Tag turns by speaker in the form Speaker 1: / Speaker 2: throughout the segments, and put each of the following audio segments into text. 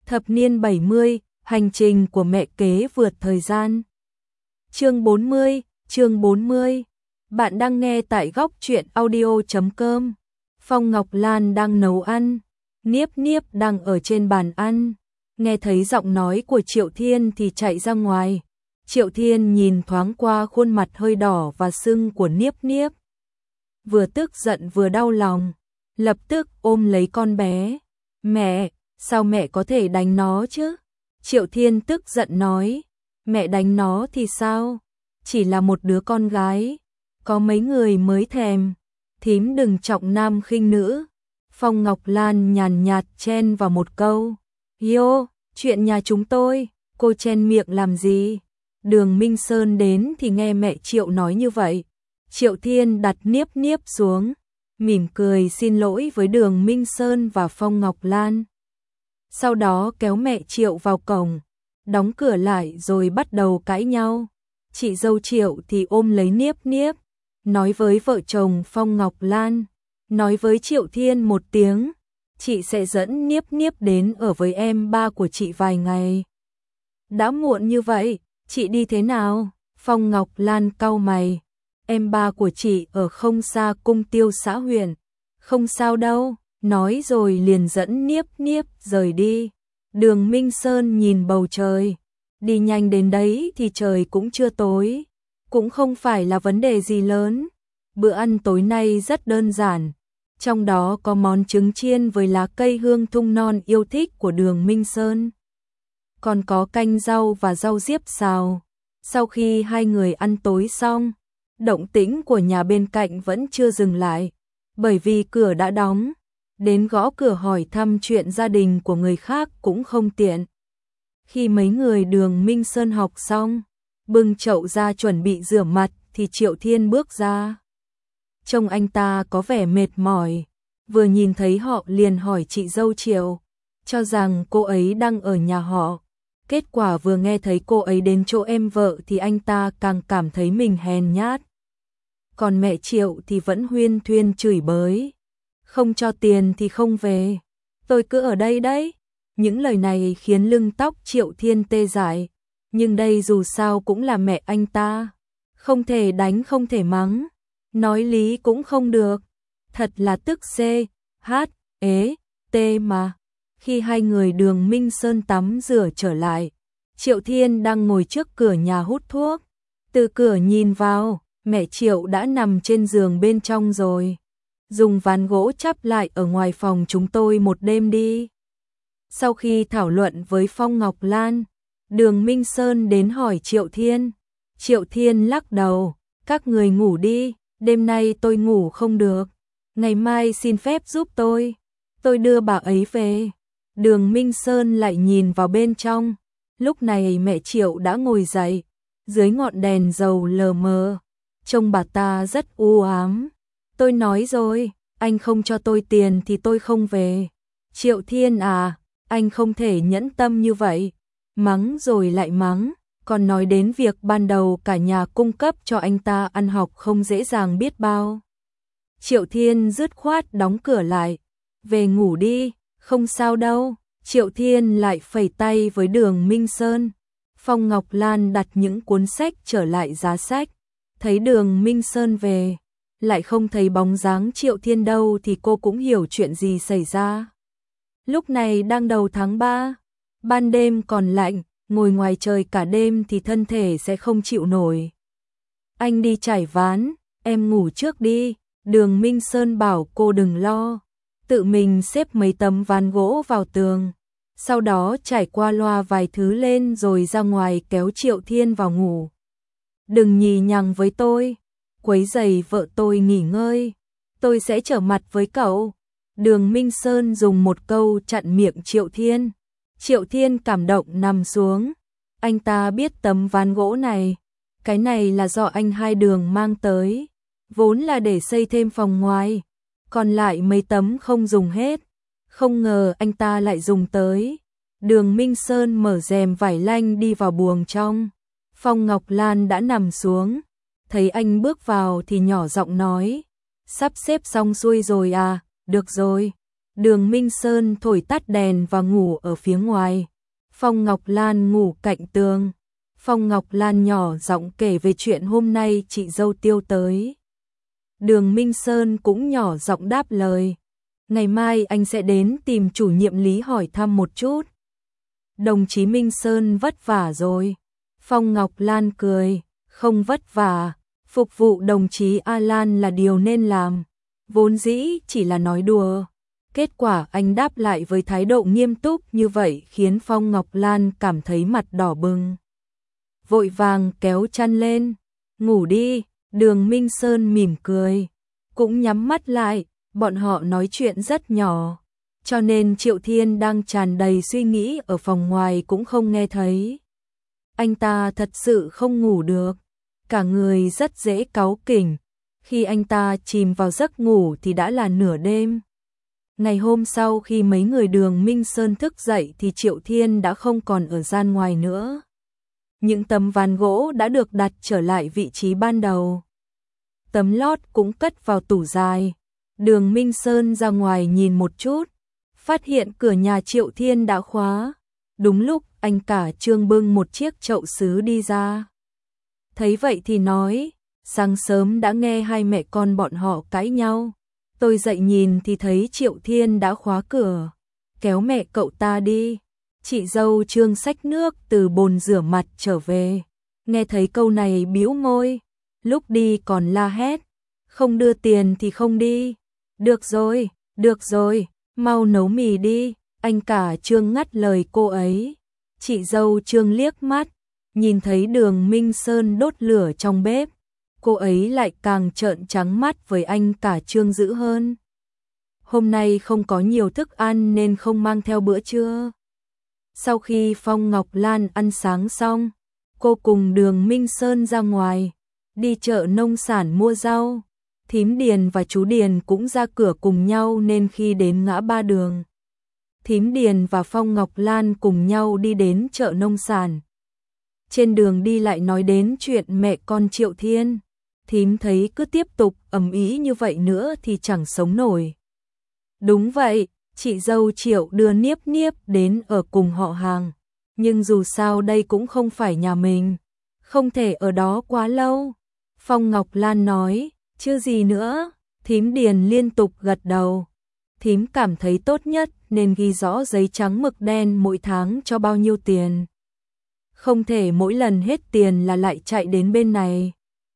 Speaker 1: Thập niên 70, hành trình của mẹ kế vượt thời gian. Chương 40. Bạn đang nghe tại góc truyện audio.com. Phong Ngọc Lan đang nấu ăn, Niếp Niếp đang ở trên bàn ăn. Nghe thấy giọng nói của Triệu Thiên thì chạy ra ngoài. Triệu Thiên nhìn thoáng qua khuôn mặt hơi đỏ và sưng của Niếp Niếp. Vừa tức giận vừa đau lòng, lập tức ôm lấy con bé. Mẹ, sao mẹ có thể đánh nó chứ? Triệu Thiên tức giận nói, mẹ đánh nó thì sao? Chỉ là một đứa con gái, có mấy người mới thèm. Thím đừng trọng nam khinh nữ. Phong Ngọc Lan nhàn nhạt chen vào một câu. Yo, chuyện nhà chúng tôi, cô chen miệng làm gì? Đường Minh Sơn đến thì nghe mẹ Triệu nói như vậy. Triệu Thiên đặt Niếp Niếp xuống, mỉm cười xin lỗi với Đường Minh Sơn và Phong Ngọc Lan. Sau đó kéo mẹ Triệu vào cổng, đóng cửa lại rồi bắt đầu cãi nhau. Chị dâu Triệu thì ôm lấy Niếp Niếp, nói với vợ chồng Phong Ngọc Lan, nói với Triệu Thiên một tiếng, chị sẽ dẫn Niếp Niếp đến ở với em ba của chị vài ngày. Đã muộn như vậy, chị đi thế nào? Phong Ngọc Lan cau mày, em ba của chị ở không xa Cung Tiêu xã huyện. Không sao đâu, nói rồi liền dẫn Niếp Niếp rời đi. Đường Minh Sơn nhìn bầu trời, đi nhanh đến đấy thì trời cũng chưa tối, cũng không phải là vấn đề gì lớn. Bữa ăn tối nay rất đơn giản, trong đó có món trứng chiên với lá cây hương thung non yêu thích của Đường Minh Sơn. Còn có canh rau và rau diếp xào. Sau khi hai người ăn tối xong, động tĩnh của nhà bên cạnh vẫn chưa dừng lại, bởi vì cửa đã đóng, đến gõ cửa hỏi thăm chuyện gia đình của người khác cũng không tiện. Khi mấy người Đường Minh Sơn học xong, bưng chậu ra chuẩn bị rửa mặt thì Triệu Thiên bước ra. Trông anh ta có vẻ mệt mỏi, vừa nhìn thấy họ liền hỏi chị dâu Triệu, cho rằng cô ấy đang ở nhà họ. Kết quả vừa nghe thấy cô ấy đến chỗ em vợ thì anh ta càng cảm thấy mình hèn nhát. Còn mẹ Triệu thì vẫn huyên thuyên chửi bới. Không cho tiền thì không về. Tôi cứ ở đây đấy. Những lời này khiến lưng tóc Triệu Thiên tê dại. Nhưng đây dù sao cũng là mẹ anh ta. Không thể đánh không thể mắng. Nói lý cũng không được. Thật là tức C.H.E.T mà. Khi hai người Đường Minh Sơn tắm rửa trở lại, Triệu Thiên đang ngồi trước cửa nhà hút thuốc. Từ cửa nhìn vào, mẹ Triệu đã nằm trên giường bên trong rồi. Dùng ván gỗ chắp lại ở ngoài phòng chúng tôi một đêm đi. Sau khi thảo luận với Phong Ngọc Lan, Đường Minh Sơn đến hỏi Triệu Thiên. Triệu Thiên lắc đầu, các người ngủ đi, đêm nay tôi ngủ không được. Ngày mai xin phép giúp tôi đưa bà ấy về. Đường Minh Sơn lại nhìn vào bên trong. Lúc này mẹ Triệu đã ngồi dậy, dưới ngọn đèn dầu lờ mờ. Trông bà ta rất u ám. Tôi nói rồi, anh không cho tôi tiền thì tôi không về. Triệu Thiên à, anh không thể nhẫn tâm như vậy. Mắng rồi lại mắng, còn nói đến việc ban đầu cả nhà cung cấp cho anh ta ăn học không dễ dàng biết bao. Triệu Thiên dứt khoát đóng cửa lại. Về ngủ đi, không sao đâu. Triệu Thiên lại phẩy tay với Đường Minh Sơn. Phong Ngọc Lan đặt những cuốn sách trở lại giá sách. Thấy Đường Minh Sơn về, lại không thấy bóng dáng Triệu Thiên đâu thì cô cũng hiểu chuyện gì xảy ra. Lúc này đang đầu tháng 3, ban đêm còn lạnh, ngồi ngoài trời cả đêm thì thân thể sẽ không chịu nổi. Anh đi trải ván, em ngủ trước đi. Đường Minh Sơn bảo cô đừng lo, tự mình xếp mấy tấm ván gỗ vào tường, sau đó trải qua loa vài thứ lên rồi ra ngoài kéo Triệu Thiên vào ngủ. Đừng nhì nhằng với tôi, quấy rầy vợ tôi nghỉ ngơi, tôi sẽ trở mặt với cậu. Đường Minh Sơn dùng một câu chặn miệng Triệu Thiên. Triệu Thiên cảm động nằm xuống. Anh ta biết tấm ván gỗ này, cái này là do anh Hai Đường mang tới, vốn là để xây thêm phòng ngoài, còn lại mấy tấm không dùng hết. Không ngờ anh ta lại dùng tới. Đường Minh Sơn mở rèm vải lanh đi vào buồng trong. Phong Ngọc Lan đã nằm xuống, thấy anh bước vào thì nhỏ giọng nói, sắp xếp xong xuôi rồi à, được rồi, Đường Minh Sơn thổi tắt đèn và ngủ ở phía ngoài. Phong Ngọc Lan ngủ cạnh tường. Phong Ngọc Lan nhỏ giọng kể về chuyện hôm nay chị dâu Tiêu tới. Đường Minh Sơn cũng nhỏ giọng đáp lời. Ngày mai anh sẽ đến tìm chủ nhiệm Lý hỏi thăm một chút. Đồng chí Minh Sơn vất vả rồi. Phong Ngọc Lan cười. Không vất vả, phục vụ đồng chí Alan là điều nên làm. Vốn dĩ chỉ là nói đùa. Kết quả anh đáp lại với thái độ nghiêm túc như vậy khiến Phong Ngọc Lan cảm thấy mặt đỏ bừng. Vội vàng kéo chăn lên. Ngủ đi, Đường Minh Sơn mỉm cười. Cũng nhắm mắt lại, bọn họ nói chuyện rất nhỏ. Cho nên Triệu Thiên đang tràn đầy suy nghĩ ở phòng ngoài cũng không nghe thấy. Anh ta thật sự không ngủ được. Cả người rất dễ cáu kỉnh. Khi anh ta chìm vào giấc ngủ thì đã là nửa đêm. Ngày hôm sau khi mấy người Đường Minh Sơn thức dậy thì Triệu Thiên đã không còn ở gian ngoài nữa. Những tấm ván gỗ đã được đặt trở lại vị trí ban đầu. Tấm lót cũng cất vào tủ dài. Đường Minh Sơn ra ngoài nhìn một chút, phát hiện cửa nhà Triệu Thiên đã khóa. Đúng lúc anh cả Trương bưng một chiếc chậu sứ đi ra. Thấy vậy thì nói, sáng sớm đã nghe hai mẹ con bọn họ cãi nhau. Tôi dậy nhìn thì thấy Triệu Thiên đã khóa cửa. Kéo mẹ cậu ta đi. Chị dâu Trương xách nước từ bồn rửa mặt trở về. Nghe thấy câu này bĩu môi. Lúc đi còn la hét. Không đưa tiền thì không đi. Được rồi, mau nấu mì đi. Anh cả Trương ngắt lời cô ấy. Chị dâu Trương liếc mắt. Nhìn thấy Đường Minh Sơn đốt lửa trong bếp. Cô ấy lại càng trợn trắng mắt với anh cả Trương dữ hơn. Hôm nay không có nhiều thức ăn nên không mang theo bữa trưa. Sau khi Phong Ngọc Lan ăn sáng xong, cô cùng Đường Minh Sơn ra ngoài, đi chợ nông sản mua rau. Thím Điền và chú Điền cũng ra cửa cùng nhau nên khi đến ngã ba đường, Thím Điền và Phong Ngọc Lan cùng nhau đi đến chợ nông sản. Trên đường đi lại nói đến chuyện mẹ con Triệu Thiên. Thím thấy cứ tiếp tục ầm ĩ như vậy nữa thì chẳng sống nổi. Đúng vậy, chị dâu Triệu đưa Niếp Niếp đến ở cùng họ hàng. Nhưng dù sao đây cũng không phải nhà mình. Không thể ở đó quá lâu. Phong Ngọc Lan nói, chứ gì nữa. Thím Điền liên tục gật đầu. Thím cảm thấy tốt nhất nên ghi rõ giấy trắng mực đen mỗi tháng cho bao nhiêu tiền. Không thể mỗi lần hết tiền là lại chạy đến bên này.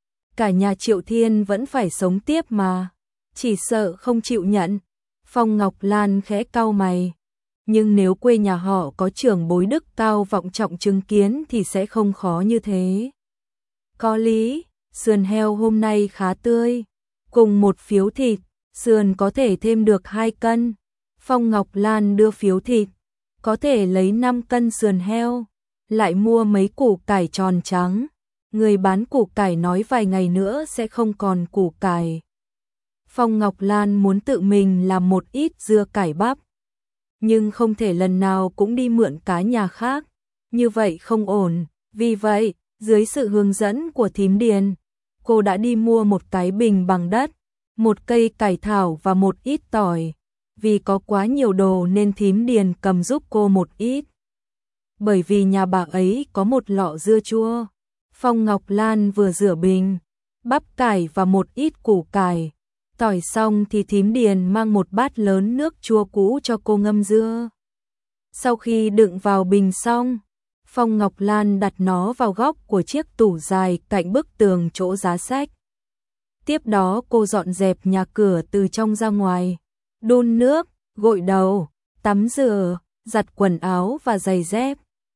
Speaker 1: Cả nhà Triệu Thiên vẫn phải sống tiếp mà. Chỉ sợ không chịu nhận. Phong Ngọc Lan khẽ cau mày. Nhưng nếu quê nhà họ có trưởng bối đức cao vọng trọng chứng kiến thì sẽ không khó như thế. Có lý, sườn heo hôm nay khá tươi. Cùng một phiếu thịt, sườn có thể thêm được 2 cân. Phong Ngọc Lan đưa phiếu thịt. Có thể lấy 5 cân sườn heo. Lại mua mấy củ cải tròn trắng. Người bán củ cải nói vài ngày nữa sẽ không còn củ cải. Phong Ngọc Lan muốn tự mình làm một ít dưa cải bắp. Nhưng không thể lần nào cũng đi mượn cá nhà khác. Như vậy không ổn. Vì vậy, dưới sự hướng dẫn của thím Điền, cô đã đi mua một cái bình bằng đất, một cây cải thảo và một ít tỏi. Vì có quá nhiều đồ nên thím Điền cầm giúp cô một ít. Bởi vì nhà bà ấy có một lọ dưa chua. Phong Ngọc Lan vừa rửa bình, bắp cải và một ít củ cải. Tỏi xong thì thím Điền mang một bát lớn nước chua cũ cho cô ngâm dưa. Sau khi đựng vào bình xong, Phong Ngọc Lan đặt nó vào góc của chiếc tủ dài cạnh bức tường chỗ giá sách. Tiếp đó cô dọn dẹp nhà cửa từ trong ra ngoài, đun nước, gội đầu, tắm rửa, giặt quần áo và giày dép.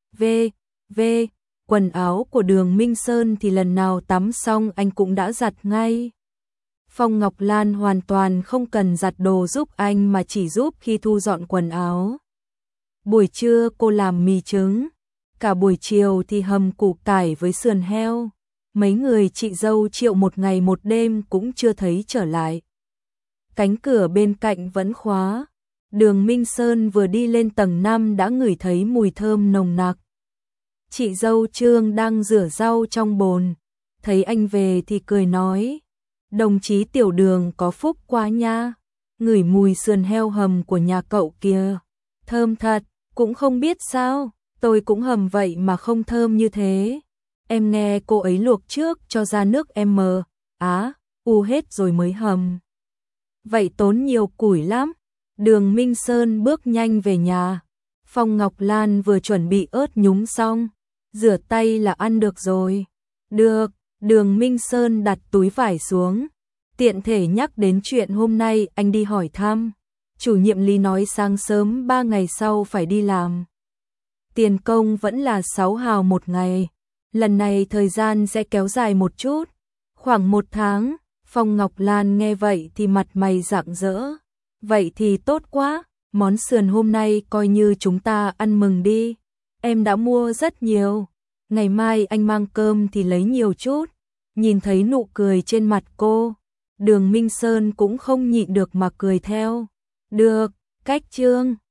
Speaker 1: Quần áo của Đường Minh Sơn thì lần nào tắm xong anh cũng đã giặt ngay. Phong Ngọc Lan hoàn toàn không cần giặt đồ giúp anh mà chỉ giúp khi thu dọn quần áo. Buổi trưa cô làm mì trứng, cả buổi chiều thì hầm củ cải với sườn heo. Mấy người chị dâu Triệu một ngày một đêm cũng chưa thấy trở lại. Cánh cửa bên cạnh vẫn khóa. Đường Minh Sơn vừa đi lên tầng 5 đã ngửi thấy mùi thơm nồng nặc. Chị dâu Trương đang rửa rau trong bồn, thấy anh về thì cười nói, đồng chí Tiểu Đường có phúc quá nha. ngửi mùi sườn heo hầm của nhà cậu kìa, thơm thật, cũng không biết sao, tôi cũng hầm vậy mà không thơm như thế. Em nghe cô ấy luộc trước cho ra nước em hết rồi mới hầm. Vậy tốn nhiều củi lắm. Đường Minh Sơn bước nhanh về nhà. Phong Ngọc Lan vừa chuẩn bị ớt nhúng xong, rửa tay là ăn được rồi. Được, Đường Minh Sơn đặt túi vải xuống, tiện thể nhắc đến chuyện hôm nay anh đi hỏi thăm. Chủ nhiệm Lý nói sáng sớm 3 ngày sau phải đi làm. Tiền công vẫn là 6 hào một ngày. Lần này thời gian sẽ kéo dài một chút, khoảng 1 tháng. Phong Ngọc Lan nghe vậy thì mặt mày rạng rỡ. Vậy thì tốt quá, món sườn hôm nay coi như chúng ta ăn mừng đi. Em đã mua rất nhiều. Ngày mai anh mang cơm thì lấy nhiều chút. Nhìn thấy nụ cười trên mặt cô, Đường Minh Sơn cũng không nhịn được mà cười theo. Được, cách Trương.